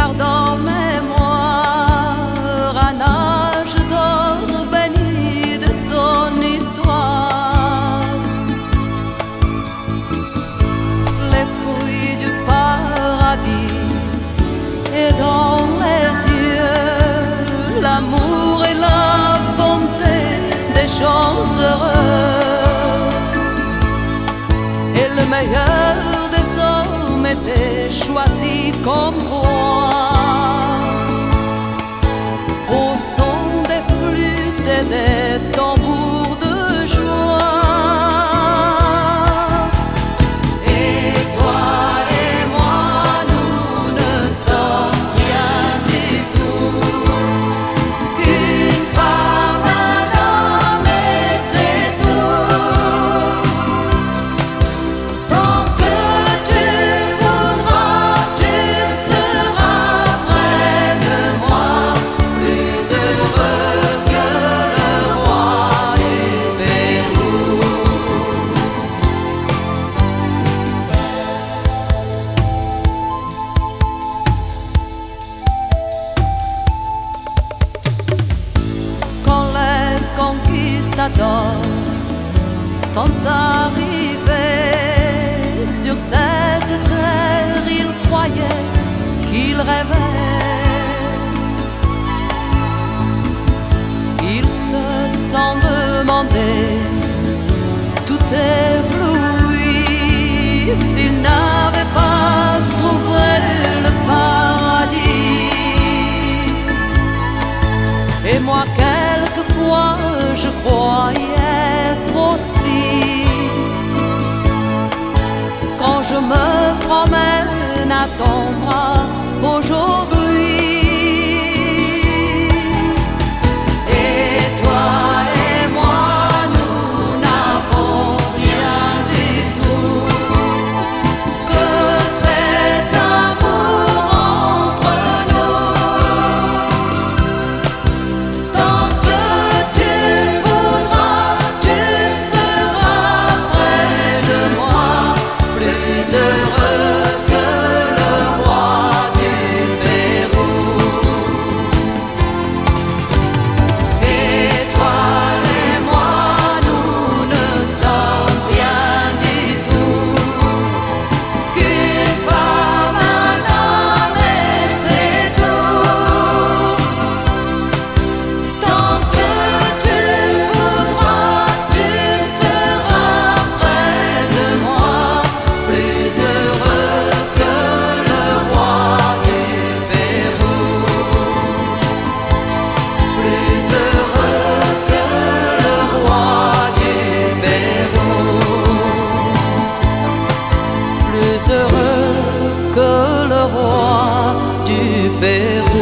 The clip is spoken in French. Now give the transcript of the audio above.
garde en mémoire un âge d'or béni de son histoire. Les fruits du paradis et dans les yeux l'amour et la bonté des gens heureux. Et le meilleur des hommes était choisi comme roi. Au son des flûtes et des tambours de joie. Et toi et moi, nous ne sommes rien du tout qu'une femme, un homme et c'est tout. Tant que tu voudras, tu seras près de moi, plus heureux que le roi du Pérou. Quand les conquistadors sont arrivés sur cette terre, ils croyaient qu'ils rêvaient. Ils se sont demandé, tout ébloui, s'ils n'avaient pas trouvé le paradis. Et moi quelquefois je croyais être aussi, quand je me promène à ton bras aujourd'hui. Et toi et moi, nous n'avons rien du tout que cet amour entre nous. Tant que tu voudras, tu seras près de moi, plus heureux que le roi du Pérou. Et toi et moi, nous ne sommes rien du tout qu'une femme, un homme et c'est tout. Tant que tu voudras, tu seras près de moi, plus heureux que le roi du Pérou. Plus heureux que le roi du Pérou. Plus heureux que le roi du Pérou.